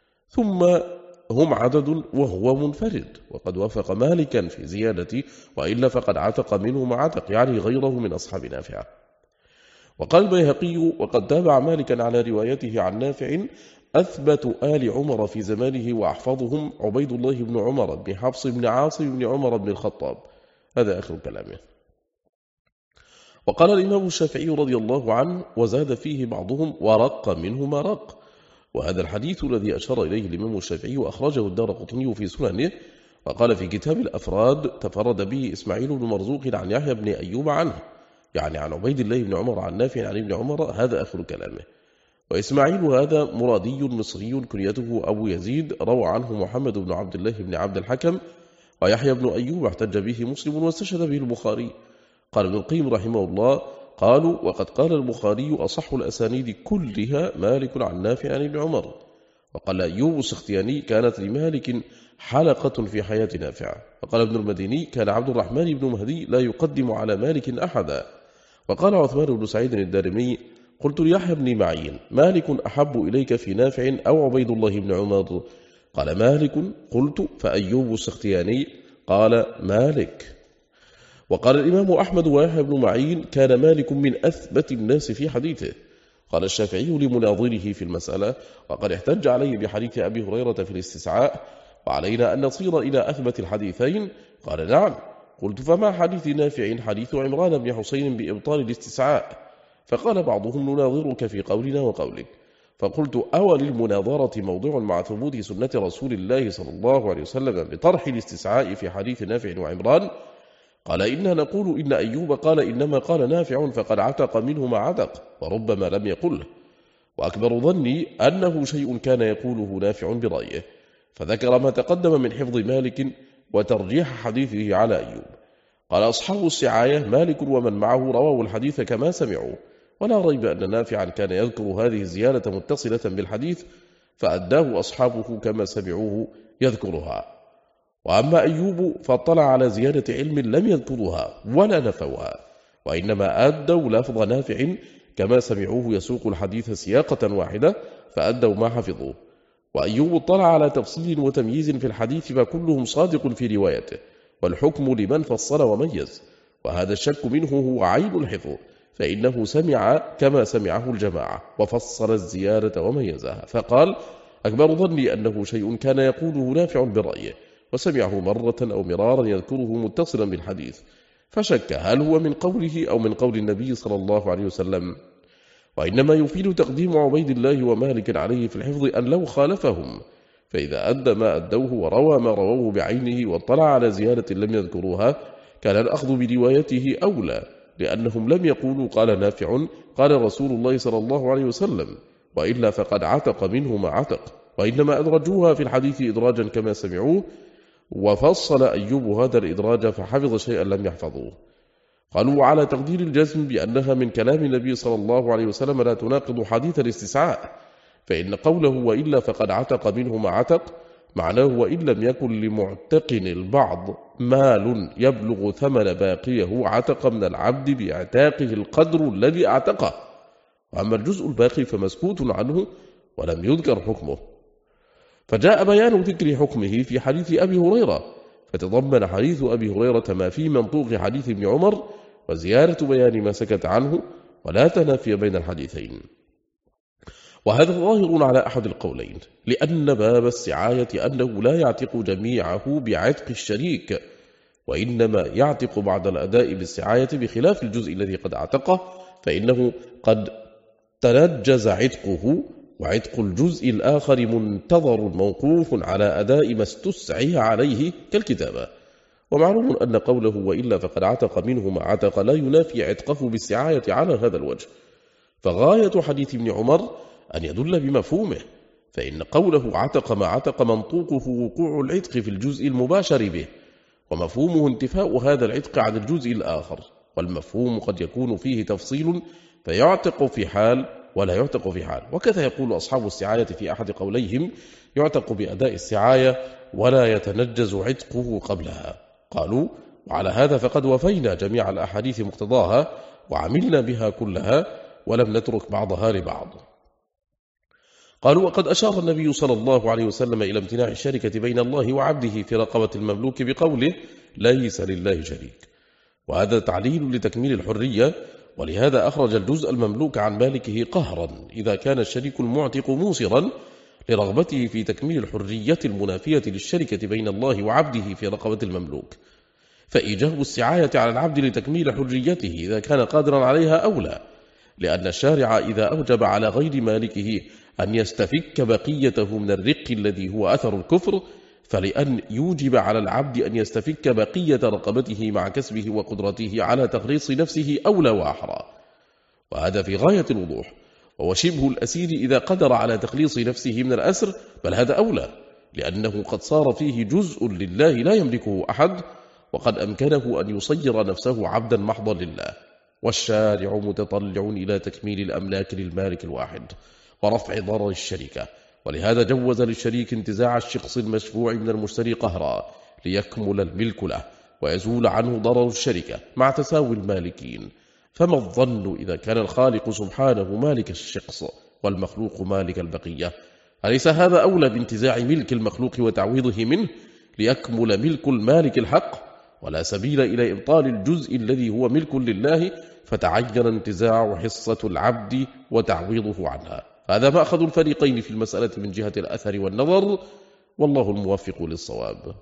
ثم هم عدد وهو منفرد، وقد وافق مالكا في زيادة وإلا فقد عتق منه ما عتق، يعني غيره من أصحاب نافع. وقال البيهقي: وقد تابع مالكا على روايته عن نافع أثبت آل عمر في زمانه وأحفظهم عبيد الله بن عمر بن حفص بن عاصم بن عمر بن الخطاب. هذا آخر كلامه. وقال الإمام الشافعي رضي الله عنه: وزاد فيه بعضهم: ورق منه ما رق. وهذا الحديث الذي أشار إليه الإمام الشافعي وأخرجه الدارقطني في سننه. وقال في كتاب الأفراد: تفرد به إسماعيل بن مرزوق عن يحيى بن أيوب عنه، يعني عن عبيد الله بن عمر عن نافع عن ابن عمر. هذا آخر كلامه. وإسماعيل هذا مرادي مصري كنيته أبو يزيد، روى عنه محمد بن عبد الله بن عبد الحكم. ويحيى بن أيوب احتج به مسلم واستشهد به البخاري. قال ابن القيم رحمه الله: قالوا: وقد قال البخاري أصح الأسانيد كلها مالك عن نافع عن ابن عمر. وقال أيوب السختياني: كانت لمالك حلقة في حياة نافع. وقال ابن المديني: كان عبد الرحمن بن مهدي لا يقدم على مالك أحدا. وقال عثمان بن سعيد الدارمي: قلت ليحيى بن معين: مالك أحب إليك في نافع أو عبيد الله بن عمر؟ قال مالك. قلت: فأيوب السختياني؟ قال مالك. وقال الإمام أحمد ويحيى بن معين: كان مالك من أثبت الناس في حديثه. قال الشافعي لمناظره في المسألة: وقد احتج عليه بحديث أبي هريرة في الاستسعاء، وعلينا أن نصير إلى أثبت الحديثين. قال نعم. قلت: فما حديث نافع حديث عمران بن حسين بإبطال الاستسعاء؟ فقال بعضهم: نناظرك في قولنا وقولك. فقلت: أول المناظرة موضع مع ثبوت سنة رسول الله صلى الله عليه وسلم بطرح الاستسعاء في حديث نافع وعمران؟ قال: إنا نقول إن أيوب قال إنما قال نافع فقد عتق منه ما عتق، وربما لم يقله. وأكبر ظني أنه شيء كان يقوله نافع برأيه. فذكر ما تقدم من حفظ مالك وترجيح حديثه على أيوب. قال أصحاب السعاية: مالك ومن معه رووا الحديث كما سمعوا، ولا ريب أن نافعا كان يذكر هذه الزيادة متصلة بالحديث، فأداه أصحابه كما سمعوه يذكرها. وأما أيوب فاطلع على زيادة علم لم يذكرها ولا نفوها، وإنما أدوا لفظ نافع كما سمعوه يسوق الحديث سياقة واحدة، فأدوا ما حفظوه. وأيوب اطلع على تفصيل وتمييز في الحديث، فكلهم صادق في روايته، والحكم لمن فصل وميز، وهذا الشك منه هو عين الحفظ، فإنه سمع كما سمعه الجماعة وفصل الزيادة وميزها، فقال: أكبر ظني أنه شيء كان يقوله نافع برأيه، وسمعه مرة أو مرارا يذكره متصلا بالحديث، فشك هل هو من قوله أو من قول النبي صلى الله عليه وسلم. وإنما يفيد تقديم عبيد الله ومالك عليه في الحفظ أن لو خالفهم، فإذا أدى ما أدوه وروى ما رووه بعينه واطلع على زيادة لم يذكروها، كان الأخذ بروايته أولى، لأنهم لم يقولوا قال نافع قال رسول الله صلى الله عليه وسلم، وإلا فقد عتق منه ما عتق، وإنما أدرجوها في الحديث إدراجا كما سمعوه، وفصل أيوب هذا الإدراج فحفظ شيئا لم يحفظوه. قالوا على تقدير الجزم بأنها من كلام النبي صلى الله عليه وسلم لا تناقض حديث الاستسعاء، فإن قوله وإلا فقد عتق منه ما عتق معناه وإن لم يكن لمعتق البعض مال يبلغ ثمن باقيه عتق من العبد باعتاقه القدر الذي اعتقه، وأما الجزء الباقي فمسكوت عنه ولم يذكر حكمه. فجاء بيان ذكر حكمه في حديث أبي هريرة، فتضمن حديث أبي هريرة ما في منطوق حديث ابن عمر، وزيارة بيان ما سكت عنه، ولا تنافي بين الحديثين. وهذا ظاهر على أحد القولين، لأن باب السعاية أنه لا يعتق جميعه بعتق الشريك، وإنما يعتق بعد الأداء بالسعاية، بخلاف الجزء الذي قد اعتقه، فإنه قد تنجز عتقه، وعتق الجزء الآخر منتظر موقوف على أداء ما استسعي عليه كالكتابة. ومعلوم أن قوله وإلا فقد عتق منه ما عتق لا ينافي عتقه بالسعاية على هذا الوجه، فغاية حديث ابن عمر أن يدل بمفهومه، فإن قوله عتق ما عتق منطوقه وقوع العتق في الجزء المباشر به، ومفهومه انتفاء هذا العتق عن الجزء الآخر، والمفهوم قد يكون فيه تفصيل فيعتق في حال ولا يعتق في حال. وكذا يقول أصحاب السعاية في أحد قوليهم يعتق بأداء السعاية ولا يتنجز عتقه قبلها. قالوا وعلى هذا فقد وفينا جميع الأحاديث مقتضاها وعملنا بها كلها ولم نترك بعضها لبعض. قالوا وقد أشار النبي صلى الله عليه وسلم إلى امتناع الشركة بين الله وعبده في رقبة المملوك بقوله ليس لله شريك، وهذا تعليل لتكميل الحرية، ولهذا أخرج الجزء المملوك عن مالكه قهرا إذا كان الشريك المعتق موصرا لرغبته في تكميل الحرية المنافية للشركة بين الله وعبده في رقبة المملوك، فإيجاب السعاية على العبد لتكميل حريته إذا كان قادرا عليها أولى، لأن الشارع إذا أوجب على غير مالكه أن يستفك بقيته من الرق الذي هو أثر الكفر، فلأن يوجب على العبد أن يستفك بقية رقبته مع كسبه وقدرته على تخليص نفسه أولى وأحرى، وهذا في غاية الوضوح. وهو شبه الأسير إذا قدر على تخليص نفسه من الأسر، بل هذا أولى، لأنه قد صار فيه جزء لله لا يملكه أحد، وقد أمكنه أن يصير نفسه عبدا محضا لله. والشارع متطلع إلى تكميل الأملاك للمالك الواحد ورفع ضرر الشركة، ولهذا جوز للشريك انتزاع الشخص المشفوع من المشتري قهرا ليكمل الملك له ويزول عنه ضرر الشركة مع تساوي المالكين. فما الظن إذا كان الخالق سبحانه مالك الشخص والمخلوق مالك البقية؟ أليس هذا أولى بانتزاع ملك المخلوق وتعويضه منه ليكمل ملك المالك الحق؟ ولا سبيل إلى إبطال الجزء الذي هو ملك لله، فتعين انتزاع حصة العبد وتعويضه عنها. هذا مأخذ الفريقين في المسألة من جهة الأثر والنظر، والله الموفق للصواب.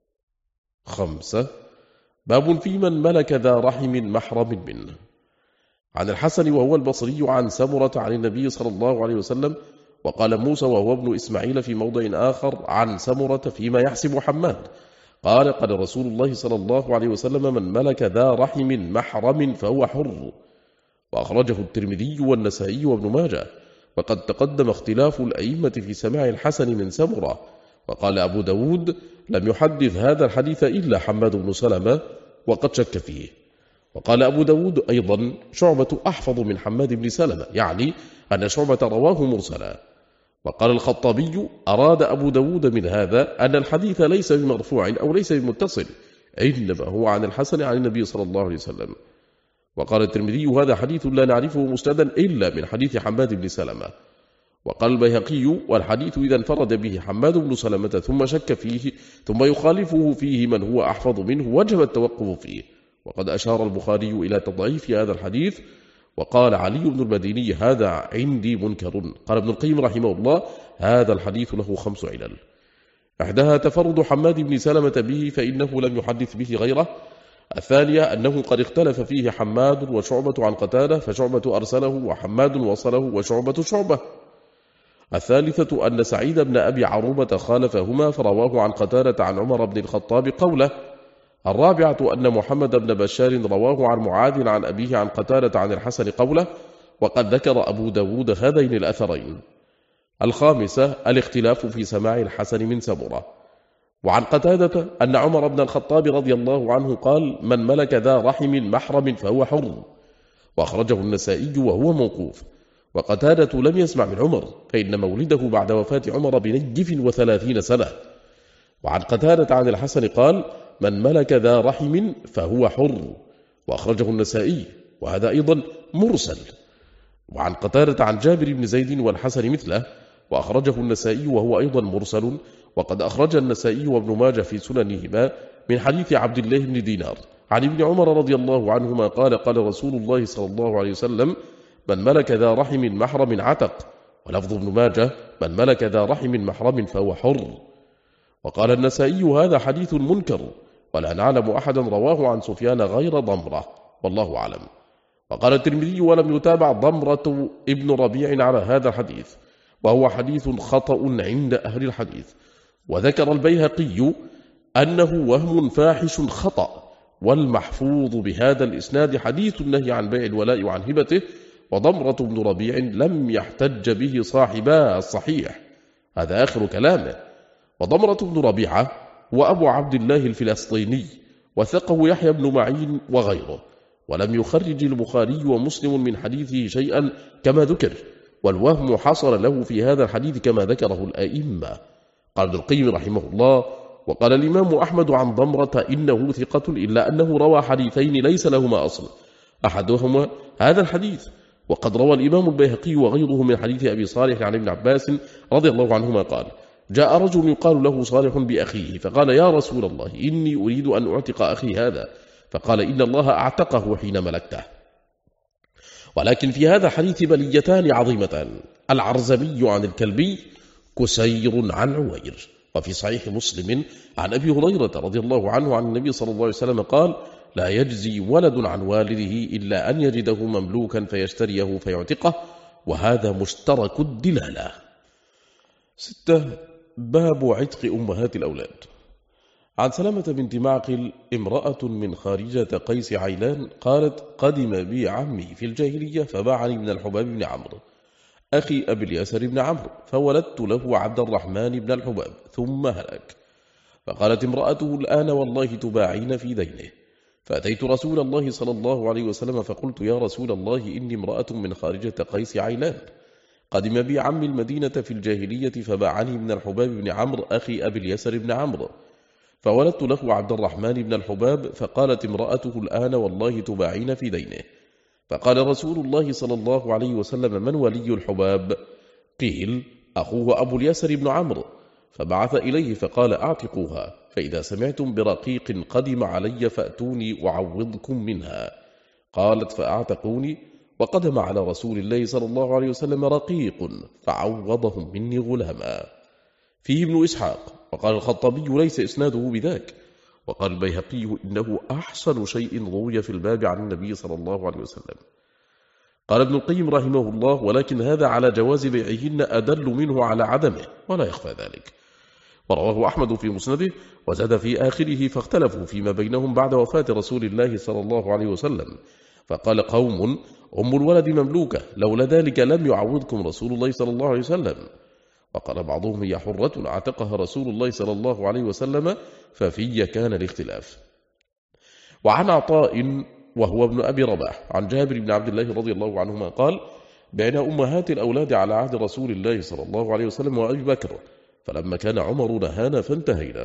5. باب في من ملك ذا رحم محرم منه. عن الحسن وهو البصري عن سمرة عن النبي صلى الله عليه وسلم، وقال موسى وهو ابن إسماعيل في موضع آخر عن سمرة فيما يحسب حماد قال قال رسول الله صلى الله عليه وسلم من ملك ذا رحم محرم فهو حر. وأخرجه الترمذي والنسائي وابن ماجه. وقد تقدم اختلاف الأئمة في سماع الحسن من سمرة، وقال أبو داود لم يحدث هذا الحديث إلا حماد بن سلمة وقد شك فيه. وقال أبو داود أيضا شعبة أحفظ من حماد بن سلمة، يعني أن شعبة رواه مرسلا. وقال الخطابي أراد أبو داود من هذا أن الحديث ليس بمرفوع أو ليس بمتصل، إنما هو عن الحسن عن النبي صلى الله عليه وسلم. وقال الترمذي هذا حديث لا نعرفه مسندا إلا من حديث حماد بن سلمة. وقال البيهقي: والحديث إذا انفرد به حماد بن سلمة ثم شك فيه ثم يخالفه فيه من هو أحفظ منه وجب التوقف فيه. وقد أشار البخاري إلى تضعيف هذا الحديث، وقال علي بن المديني: هذا عندي منكر. قال ابن القيم رحمه الله: هذا الحديث له 5 علل. إحداها تفرد حماد بن سلمة به فإنه لم يحدث به غيره. الثانية أنه قد اختلف فيه حماد وشعبة عن قتادة، فشعبة أرسله وحماد وصله وشعبة شعبة. الثالثة أن سعيد بن أبي عروبة خالفهما فرواه عن قتادة عن عمر بن الخطاب قوله. الرابعة أن محمد بن بشار رواه عن معاذ عن أبيه عن قتادة عن الحسن قوله، وقد ذكر أبو داود هذين الأثرين. الخامسة الاختلاف في سماع الحسن من سمرة. وعن قتادة أن عمر بن الخطاب رضي الله عنه قال: من ملك ذا رحم محرم فهو حر، وأخرجه النسائي وهو موقوف. وقتادة لم يسمع من عمر، فإن مولده بعد وفاة عمر بنجف 30 سنة. وعن قتادة عن الحسن قال: من ملك ذا رحم فهو حر، وأخرجه النسائي، وهذا أيضا مرسل. وعن قتادة عن جابر بن زيد والحسن مثله، وأخرجه النسائي وهو أيضا مرسل. وقد أخرج النسائي وابن ماجه في سننهما من حديث عبد الله بن دينار عن ابن عمر رضي الله عنهما قال: قال رسول الله صلى الله عليه وسلم: من ملك ذا رحم محرم عتق. ولفظ ابن ماجه: من ملك ذا رحم محرم فهو حر. وقال النسائي: هذا حديث منكر، ولا نعلم أحدا رواه عن سفيان غير ضمرة، والله أعلم. وقال الترمذي: ولم يتابع ضمرة ابن ربيع على هذا الحديث، وهو حديث خطأ عند أهل الحديث. وذكر البيهقي أنه وهم فاحش خطأ، والمحفوظ بهذا الإسناد حديث النهي عن بيع الولاء وعن هبته. وضمرة بن ربيع لم يحتج به صاحبا الصحيح. هذا آخر كلامه. وضمرة بن ربيعة وأبو عبد الله الفلسطيني، وثقه يحيى بن معين وغيره، ولم يخرج البخاري ومسلم من حديثه شيئا كما ذكر، والوهم حصل له في هذا الحديث كما ذكره الأئمة. قال ابن القيم رحمه الله: وقال الإمام أحمد عن ضمرة إنه ثقة، إلا أنه روى حديثين ليس لهما أصل، أحدهما هذا الحديث. وقد روى الإمام البيهقي وغيره من حديث أبي صالح عن ابن عباس رضي الله عنهما قال: جاء رجل يقال له صالح بأخيه فقال: يا رسول الله، إني أريد أن أعتق أخي هذا. فقال: إن الله أعتقه حين ملكته. ولكن في هذا الحديث بليتان عظيمتان: العرزمي عن الكلبي، كسير عن عوير. وفي صحيح مسلم عن أبي هريرة رضي الله عنه عن النبي صلى الله عليه وسلم قال: لا يجزي ولد عن والده إلا أن يجده مملوكا فيشتريه فيعتقه، وهذا مشترك الدلالة. 6. باب عتق أمهات الأولاد. عن سلمة بنت معقل امرأة من خارجة قيس عيلان قالت: قدم بي عمي في الجاهلية فباعني من الحباب بن عمرو أخي أبي اليسر بن عمرو، فولدت له عبد الرحمن بن الحباب ثم هلك. فقالت امرأته: الآن والله تباعين في دينه. فأتيت رسول الله صلى الله عليه وسلم فقلت: يا رسول الله، إني امرأة من خارجة قيس عيلان، قدم بي عمي المدينة في الجاهلية فباعني من الحباب بن عمرو أخي أبي اليسر بن عمرو، فولدت له عبد الرحمن بن الحباب. فقالت امرأته: الآن والله تباعين في دينه. فقال رسول الله صلى الله عليه وسلم: من ولي الحباب؟ قيل: أخوه أبو اليسر بن عمرو. فبعث إليه فقال: أعتقوها، فإذا سمعتم برقيق قدم علي فأتوني أعوضكم منها. قالت: فأعتقوني. وقدم على رسول الله صلى الله عليه وسلم رقيق فعوضهم مني غلاما. فيه ابن إسحاق. وقال الخطابي: ليس إسناده بذاك. وقال البيهقي: إنه أحسن شيء روي في الباب عن النبي صلى الله عليه وسلم. قال ابن القيم رحمه الله: ولكن هذا على جواز بيعهن أدل منه على عدمه، ولا يخفى ذلك. ورواه أحمد في مسنده، وزاد في آخره: فاختلفوا فيما بينهم بعد وفاة رسول الله صلى الله عليه وسلم، فقال قوم: أم الولد مملوكة، لولا ذلك لم يعوضكم رسول الله صلى الله عليه وسلم. وقال بعضهم: هي حرة اعتقها رسول الله صلى الله عليه وسلم، ففي كان الاختلاف. وعن عطاء وهو ابن أبي رباح عن جابر بن عبد الله رضي الله عنهما قال: بين أمهات الأولاد على عهد رسول الله صلى الله عليه وسلم وأبي بكر، فلما كان عمر نهانا فانتهينا.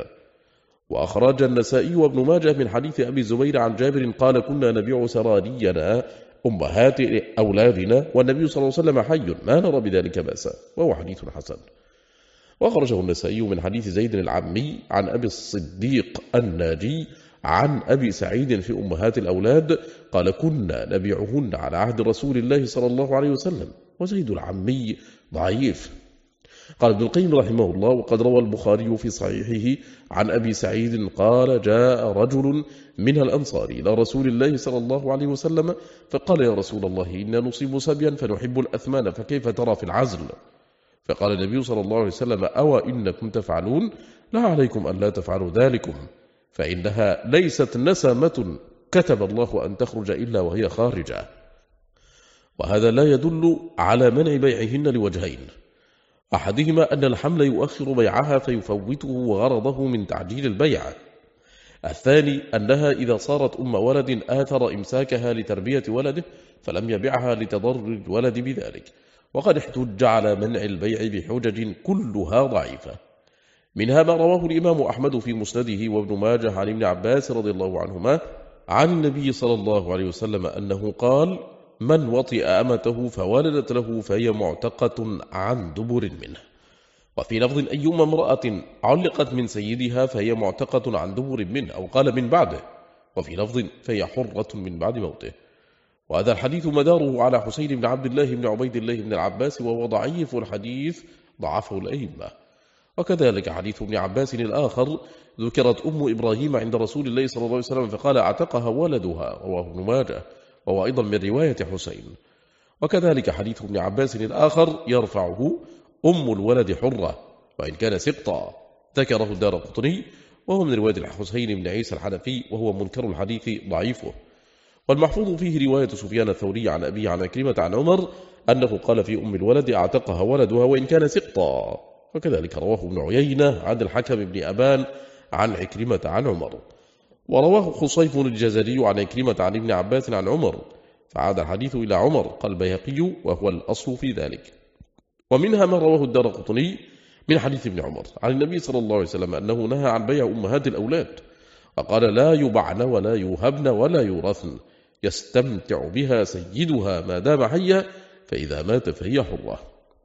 وأخرج النسائي وابن ماجه من حديث أبي الزبير عن جابر قال: كنا نبيع سرارينا أمهات أولادنا والنبي صلى الله عليه وسلم حي ما نرى بذلك بأسا، وهو حديث حسن. وخرجه النسائي من حديث زيد العمي عن أبي الصديق الناجي عن أبي سعيد في أمهات الأولاد قال كنا نبيعهن على عهد رسول الله صلى الله عليه وسلم، وزيد العمي ضعيف. قال ابن القيم رحمه الله: وقد روى البخاري في صحيحه عن أبي سعيد قال جاء رجل من الأنصار إلى رسول الله صلى الله عليه وسلم فقال: يا رسول الله إنا نصيب سبيا فنحب الأثمان فكيف ترى في العزل؟ فقال النبي صلى الله عليه وسلم: أو إنكم تفعلون؟ لا عليكم أن لا تفعلوا ذلكم، فإنها ليست نسمة كتب الله أن تخرج إلا وهي خارجة. وهذا لا يدل على منع بيعهن لوجهين: أحدهما أن الحمل يؤخر بيعها فيفوته غرضه من تعجيل البيع، الثاني أنها إذا صارت أم ولد آثر إمساكها لتربية ولده فلم يبيعها لتضرر الولد بذلك، وقد احتج على منع البيع بحجج كلها ضعيفة. منها ما رواه الإمام أحمد في مسنده وابن ماجه عن ابن عباس رضي الله عنهما عن النبي صلى الله عليه وسلم أنه قال: من وطئ أمته فولدت له فهي معتقة عن دبر منه. وفي لفظ: أيما امرأة علقت من سيدها فهي معتقة عن دبر منه، أو قال من بعده. وفي لفظ: فهي حرة من بعد موته. وهذا الحديث مداره على حسين بن عبد الله بن عبيد الله بن العباس، وهو ضعيف الحديث ضعفه الأئمة. وكذلك حديث ابن عباس الآخر: ذكرت أم إبراهيم عند رسول الله صلى الله عليه وسلم فقال: اعتقها ولدها، رواه ابن ماجه، وهو أيضا من رواية حسين. وكذلك حديث ابن عباس الآخر يرفعه: أم الولد حرة وإن كان سقطا، ذكره الدارقطني، وهو من رواية الحسين بن عيسى الحنفي، وهو منكر الحديث ضعيفه. والمحفوظ فيه رواية سفيان الثوري عن أبي عن عكرمة عن عمر أنه قال في أم الولد: اعتقها ولدها وإن كان سقطا. وكذلك رواه ابن عيينة عن الحكم بن أبان عن عكرمة عن عمر. ورواه خصيف الجزري عن عكرمة عن ابن عباس عن عمر، فعاد الحديث إلى عمر، قال البيهقي: وهو الأصل في ذلك. ومنها ما رواه الدارقطني من حديث ابن عمر عن النبي صلى الله عليه وسلم أنه نهى عن بيع أمهات الأولاد، فقال: لا يبعن ولا يوهبن ولا يورثن، يستمتع بها سيدها ما دام حيا، فإذا مات فهي حرة.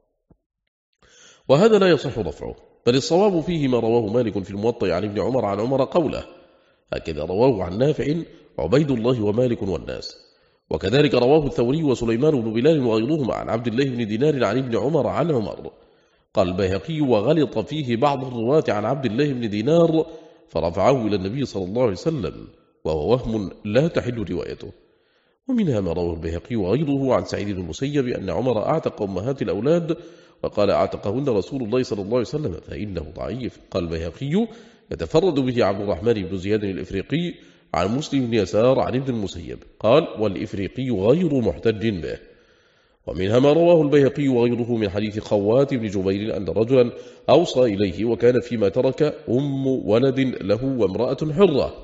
وهذا لا يصح رفعه، بل الصواب فيه ما رواه مالك في الموطأ عن ابن عمر عن عمر قوله، هكذا رواه عن نافع عبيد الله ومالك والناس. وكذلك رواه الثوري وسليمان بن بلال وغيرهما عن عبد الله بن دينار عن ابن عمر عن عمر. قال البيهقي: وغلط فيه بعض الرواة عن عبد الله بن دينار فرفعه إلى النبي صلى الله عليه وسلم، وهو وهم لا تحل روايته. ومنها ما رواه البيهقي وغيره عن سعيد بن المسيب أن عمر أعتق أمهات الأولاد وقال: أعتقهن رسول الله صلى الله عليه وسلم، فإنه ضعيف. قال البيهقي: يتفرد به عبد الرحمن بن زياد الإفريقي عن مسلم بن يسار عن ابن المسيب. قال: والإفريقي غير محتج به. ومنها ما رواه البيهقي وغيره من حديث خوات بن جبير أن رجلا أوصى إليه وكان فيما ترك أم ولد له وامرأة حرة،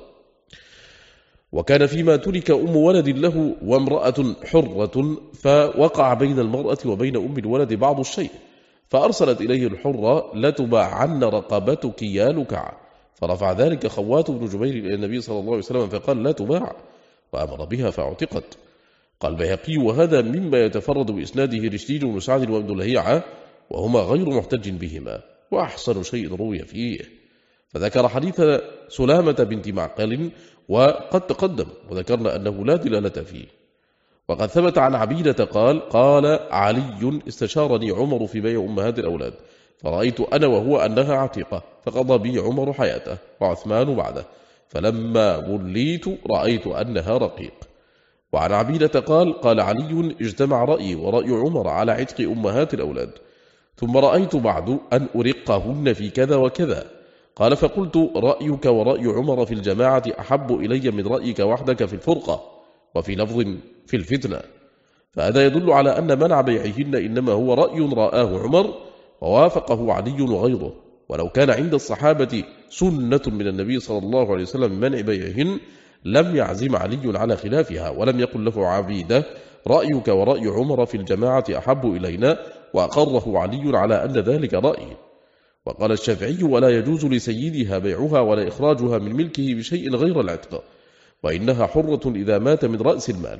وكان فيما ترك أم ولد له وامرأة حرة، فوقع بين المرأة وبين أم الولد بعض الشيء، فأرسلت إليه الحرة: لتباعن رقبتك يا لكع. فرفع ذلك خوات بن جبير إلى النبي صلى الله عليه وسلم فقال: لا تباع، وأمر بها فاعتقت. قال البيهقي: وهذا مما يتفرد بإسناده رشدين بن سعد وابن لهيعة، وهما غير محتج بهما، وأحسن شيء روي فيه. فذكر حديث سلامة بنت معقل وقد تقدم، وذكرنا أنه لا دلالة فيه. وقد ثبت عن عبيدة قال علي: استشارني عمر في بيع أمهات الأولاد، فرأيت أنا وهو أنها عتيقة، فقضى بي عمر حياته وعثمان بعده، فلما وليت رأيت أنها رقيق. وعن عبيدة قال علي: اجتمع رأيي ورأي عمر على عتق أمهات الأولاد، ثم رأيت بعد أن أرقهن في كذا وكذا. قال: فقلت: رأيك ورأي عمر في الجماعة أحب إلي من رأيك وحدك في الفرقة، وفي لفظ في الفتنة. فهذا يدل على أن منع بيعهن إنما هو رأي رآه عمر ووافقه علي وغيره. ولو كان عند الصحابة سنة من النبي صلى الله عليه وسلم منع بيعهن لم يعزم علي على خلافها، ولم يقل له عبيدة: رأيك ورأي عمر في الجماعة أحب إلينا، وأقره علي على أن ذلك رأي. وقال الشافعي: ولا يجوز لسيدها بيعها ولا إخراجها من ملكه بشيء غير العتق، وإنها حرة إذا مات من رأس المال،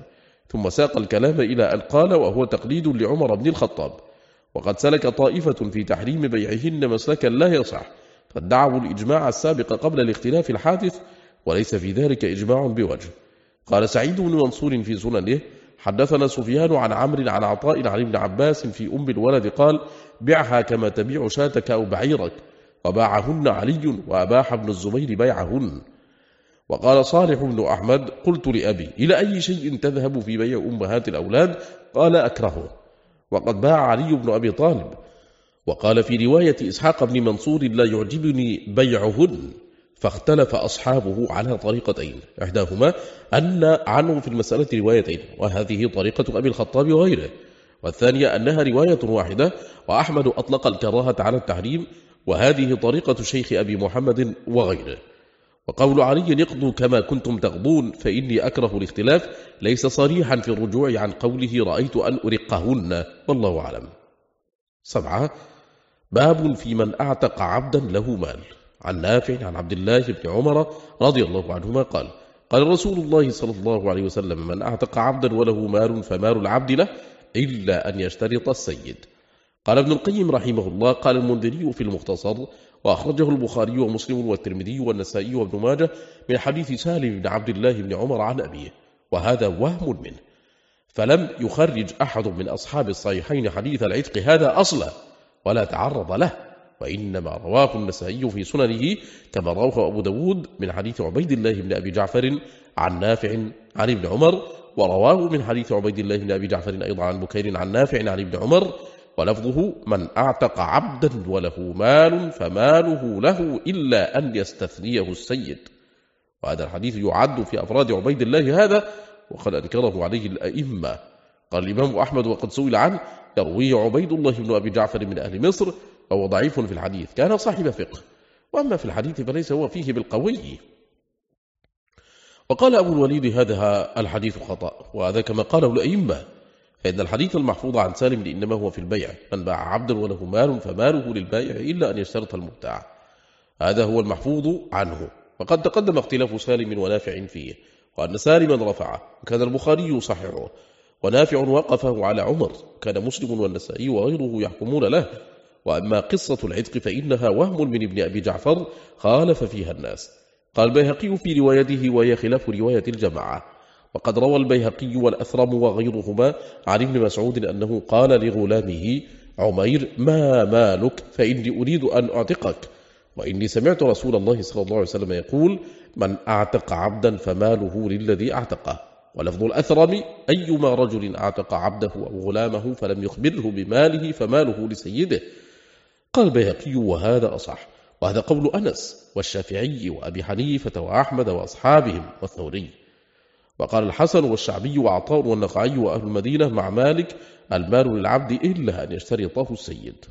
ثم ساق الكلام إلى أن قال وهو تقليد لعمر بن الخطاب: وقد سلك طائفة في تحريم بيعهن مسلكا لا يصح، فادعوا الإجماع السابق قبل الاختلاف الحادث، وليس في ذلك إجماع بوجه. قال سعيد بن منصور في سننه: حدثنا سفيان عن عمرو عن عطاء عن ابن عباس في أم الولد قال: بعها كما تبيع شاتك أو بعيرك، وباعهن علي وأباح ابن الزبير بيعهن. وقال صالح بن أحمد: قلت لأبي: إلى أي شيء تذهب في بيع أمهات الأولاد؟ قال: أكرهه. وقد باع علي بن أبي طالب. وقال في رواية إسحاق بن منصور: لا يعجبني بيعهن. فاختلف أصحابه على طريقتين، إحداهما أن عنه في المسألة روايتين، وهذه طريقة أبي الخطاب وغيره، والثانية أنها رواية واحدة، وأحمد أطلق الكراهة على التحريم، وهذه طريقة شيخ أبي محمد وغيره. وقول علي: اقضوا كما كنتم تقضون فإني أكره الاختلاف، ليس صريحا في الرجوع عن قوله رأيت أن أرقهن، والله أعلم. 7. باب في من أعتق عبدا له مال. عن نافع عن عبد الله بن عمر رضي الله عنهما قال: قال رسول الله صلى الله عليه وسلم: من أعتق عبدا وله مال فمال العبد له إلا أن يشترط السيد. قال ابن القيم رحمه الله: قال المنذري في المختصر: وأخرجه البخاري ومسلم والترمذي والنسائي وابن ماجه من حديث سالم بن عبد الله بن عمر عن أبيه، وهذا وهم منه، فلم يخرج أحد من أصحاب الصحيحين حديث العتق هذا أصلا ولا تعرض له، وإنما رواه النسائي في سننه كما رواه أبو داود من حديث عبيد الله بن أبي جعفر عن نافع عن ابن عمر، ورواه من حديث عبيد الله بن أبي جعفر أيضا عن بكير عن نافع عن ابن عمر، ولفظه: من أعتق عبدا وله مال فماله له إلا أن يستثنيه السيد. وهذا الحديث يعد في أفراد عبيد الله هذا، وقد أنكره عليه الأئمة. قال الإمام أحمد وقد سئل عنه: يرويه عبيد الله بن أبي جعفر من أهل مصر، وهو ضعيف في الحديث، كان صاحب فقه، وأما في الحديث فليس هو فيه بالقوي. وقال أبو الوليد: هذا الحديث خطأ، وهذا كما قاله الأئمة، فإن الحديث المحفوظ عن سالم إنما هو في البيع: من باع عبدا وله مال فماله للبائع إلا أن يشترط المبتاع، هذا هو المحفوظ عنه. وقد تقدم اختلاف سالم ونافع فيه، وأن سالما رفعه، وكان البخاري يصححه، ونافع وقفه على عمر، كان مسلم والنسائي وغيره يحكمون له. وأما قصة العتق فإنها وهم من ابن أبي جعفر خالف فيها الناس. قال البيهقي في روايته: وهي خلاف رواية الجماعة. وقد روى البيهقي والأثرم وغيرهما عن ابن مسعود أنه قال لغلامه عمير: ما مالك؟ فإني أريد أن أعتقك، وإني سمعت رسول الله صلى الله عليه وسلم يقول: من أعتق عبدا فماله للذي أعتقه. ولفظ الأثرم: أيما رجل أعتق عبده أو غلامه فلم يخبره بماله فماله لسيده. قال البيهقي: وهذا أصح، وهذا قول أنس والشافعي وأبي حنيفة وأحمد وأصحابهم والثوري. وقال الحسن والشعبي وعطاء والنخعي وأهل المدينة مع مالك: المال للعبد إلا أن يشترطه السيد.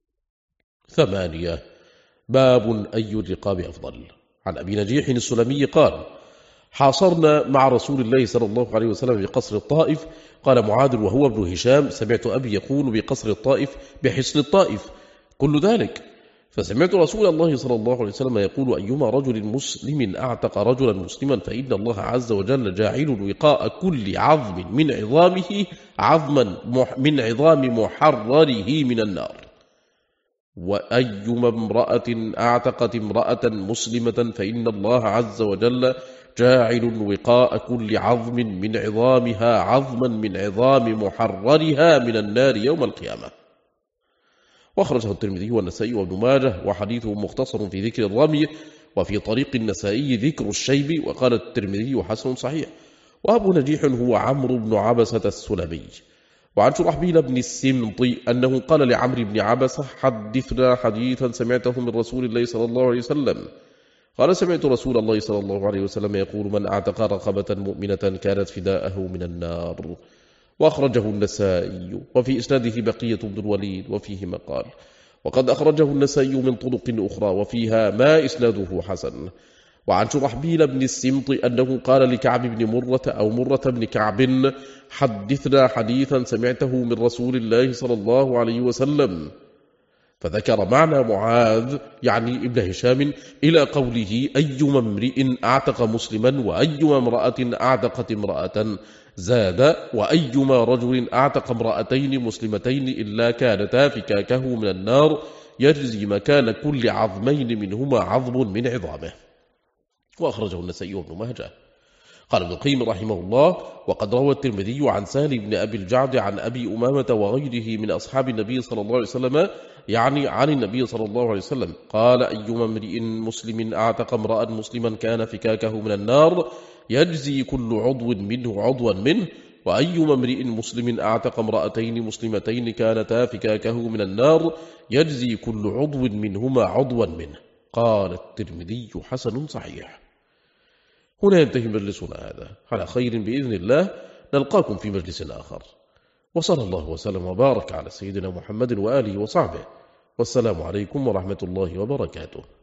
8. باب أي الرقاب أفضل. عن أبي نجيح السلمي قال: حاصرنا مع رسول الله صلى الله عليه وسلم بقصر الطائف. قال معاذ وهو ابن هشام: سمعت أبي يقول بقصر الطائف بحصن الطائف كل ذلك، فسمعت رسول الله صلى الله عليه وسلم يقول: أيما رجل مسلم أعتق رجلا مسلما فإن الله عز وجل جاعل وقاء كل عظم من عظامه عظما من عظام محرره من النار. وأيما امرأة أعتقت امرأة مسلمة فإن الله عز وجل جاعل وقاء كل عظم من عظامها عظما من عظام محررها من النار يوم القيامة. واخرجه الترمذي والنسائي وابن ماجه، وحديثه مختصر في ذكر الرمي، وفي طريق النسائي ذكر الشيب، وقال الترمذي حسن صحيح. وأبو نجيح هو عمرو بن عبسة السلمي. وعن شرحبيل بن السمط أنه قال لعمرو بن عبسة: حدثنا حديثا سمعته من رسول الله صلى الله عليه وسلم. قال: سمعت رسول الله صلى الله عليه وسلم يقول: من أعتق رقبة مؤمنة كانت فداءه من النار. وأخرجه النسائي، وفي إسناده بقية بن الوليد وفيه مقال. وقد أخرجه النسائي من طرق أخرى وفيها ما إسناده حسن. وعن شرحبيل بن السمط أنه قال لكعب بن مرة أو مرة بن كعب: حدثنا حديثا سمعته من رسول الله صلى الله عليه وسلم. فذكر معنى معاذ يعني ابن هشام إلى قوله أيما امرئ أعتق مسلما وأيما امرأة أعتقت امرأة، زاد وأيما رجل أعتق امرأتين مسلمتين إلا كانتا فكاكه من النار يجزي مكان كل عظمين منهما عظم من عظامه. وأخرجه النسائي وابن ماجه. قال ابن القيم رحمه الله: وقد روى الترمذي عن سهل بن أبي الجعد عن أبي أمامة وغيره من أصحاب النبي صلى الله عليه وسلم، يعني عن النبي صلى الله عليه وسلم، قال: أيما امرئ مسلم أعتق امرأ مسلما كان فكاكه من النار يجزي كل عضو منه عضوا منه، وأيما امرئ مسلم أعتق امرأتين مسلمتين كانتا فكاكه من النار يجزي كل عضو منهما عضوا منه. قال الترمذي: حسن صحيح. هنا ينتهي مجلسنا هذا على خير بإذن الله، نلقاكم في مجلس آخر، وصلى الله وسلم وبارك على سيدنا محمد وآله وصحبه، والسلام عليكم ورحمة الله وبركاته.